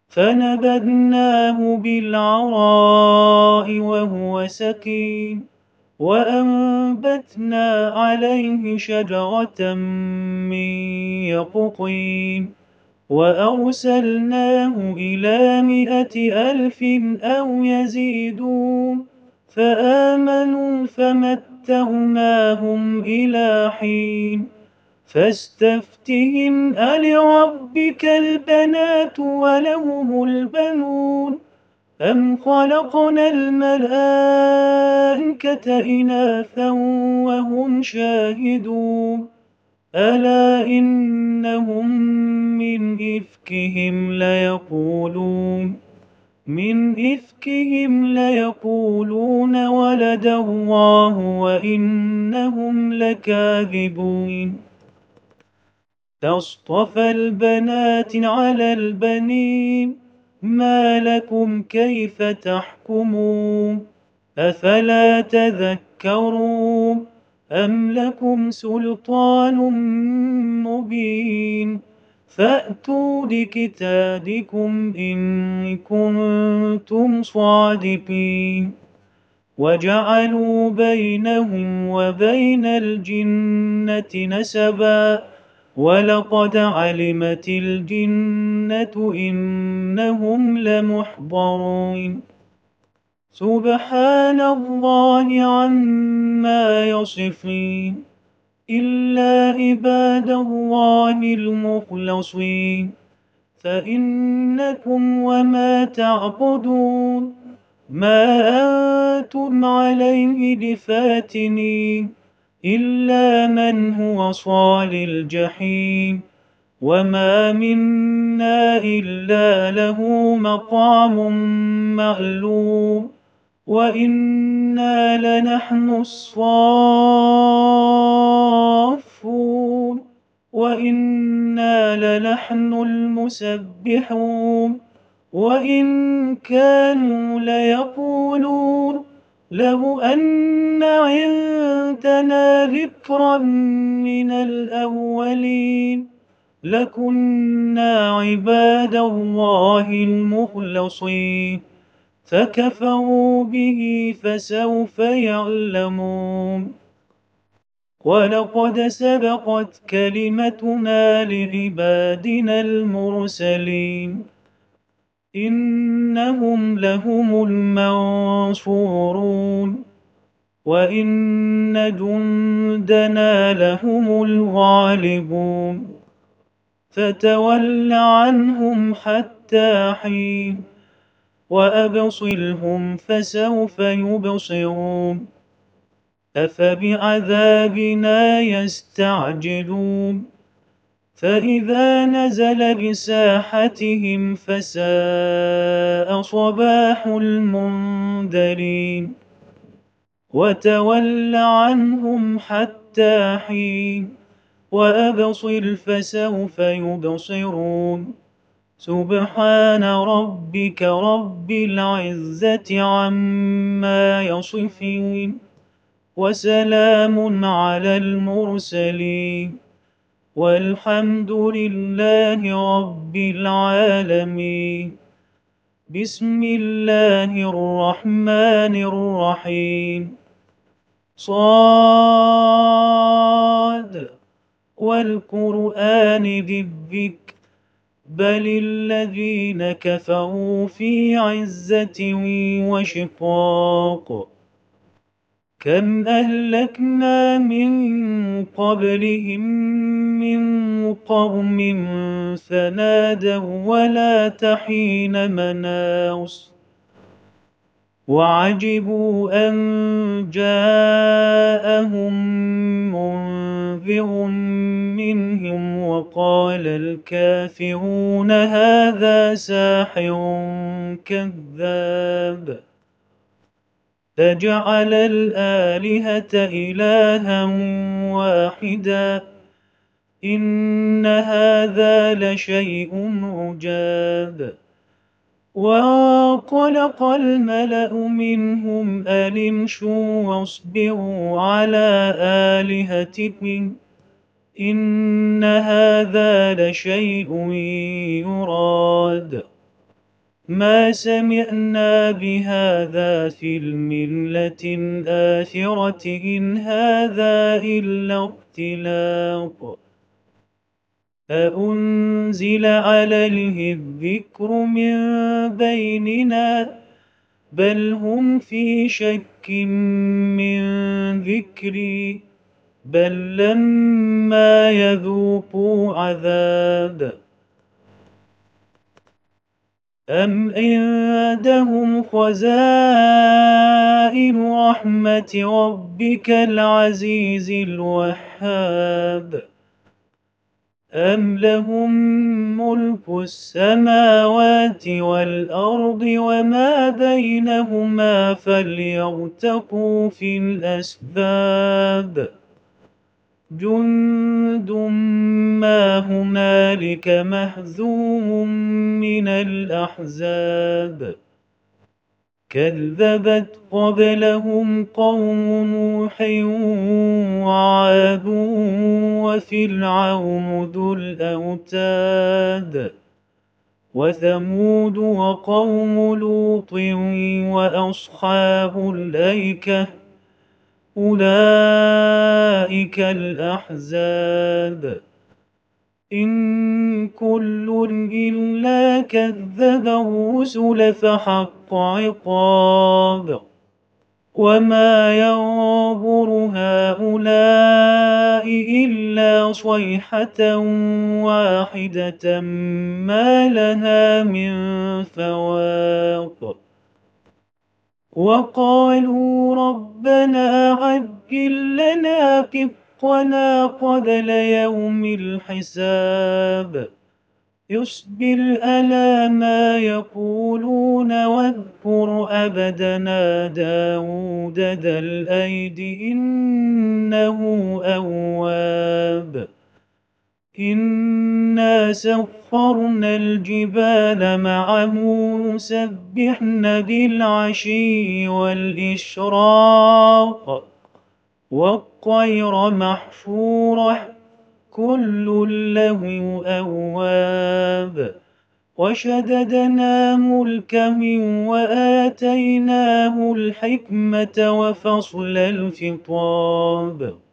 فنبذناه بالعراء وهو سقيم وأنبتنا عليه شجرة من يقطين وأرسلناه إلى 100,000 أو يزيدون فآمنوا فمتعناهم إلى حين فاستفتهم ألربك البنات ولهم البنون أم خلقنا الملائكة إناثا وهم شاهدون ألا إنهم من إفكهم ليقولون ولد الله وإنهم لكاذبون أصطفى البنات على البنين ما لكم كيف تحكمون أفلا تذكرون أم لكم سلطان مبين فأتوا بكتابكم إن كنتم صادقين وجعلوا بينهم وبين الجنة نسبا ولقد علمت الجنة إنهم لمحضرون سبحان الله عما يصفون إلا عباد الله المخلصين فإنكم وما تعبدون ما أنتم عليه بفاتنين إلا من هو صال الجحيم وما منا إلا له مقام معلوم وإنا لنحن الصافون وإنا لنحن المسبحون وإن كانوا ليقولون لو أن عندنا ذكرا من الأولين لكنا عباد الله المخلصين فكفروا به فسوف يعلمون ولقد سبقت كلمتنا لعبادنا المرسلين إنهم لهم المنصورون وإن جندنا لهم الغالبون فتول عنهم حتى حين وأبصرهم فسوف يبصرون أفبعذابنا يستعجلون فإذا نزل بساحتهم فساء صباح المنذرين وتول عنهم حتى حين وأبصر فسوف يبصرون سبحان ربك رب العزة عما يصفون وسلام على المرسلين والحمد لله رب العالمين بسم الله الرحمن الرحيم صاد والقرآن ذي الذكر بل الذين كفروا في عزة وشقاق كم أهلكنا من قبلهم من قرن فنادوا ولا تحين مناص وعجبوا أن جاءهم منذر منهم وقال الكافرون هذا ساحر كذاب فجعل الآلهة إلها واحدا إن هذا لشيء عجاب وانطلق الملأ منهم أن امشوا واصبروا على آلهتكم إن هذا لشيء يراد ما سمعنا بهذا في الملة الآخرة إن هذا إلا اختلاق أأنزل عليه الذكر من بيننا بل هم في شك من ذكري بل لما يذوقوا عذاب أم عندهم خزائن رحمة ربك العزيز الوهاب أم لهم ملك السماوات والأرض وما بينهما فليرتقوا في الأسباب جند ما هنالك مهزوم من الأحزاب كذبت قبلهم قوم نوح وعاد وفرعون ذو الأوتاد وثمود وقوم لوط وأصحاب الأيكة أولئك الأحزاب إن كل إلا كذب الرسل فحق عقاب وما ينظر هؤلاء إلا صيحة واحدة ما لها من فواق وقالوا ربنا عجل لنا قطنا قبل يوم الحساب اصبر على ما يقولون واذكر عبدنا داود ذا الأيد إنه أواب إنا سخرنا الجبال معه يسبحن بالعشي والإشراق والطير محشورة كل له أواب وشددنا ملكه وآتيناه الحكمة وفصل الخطاب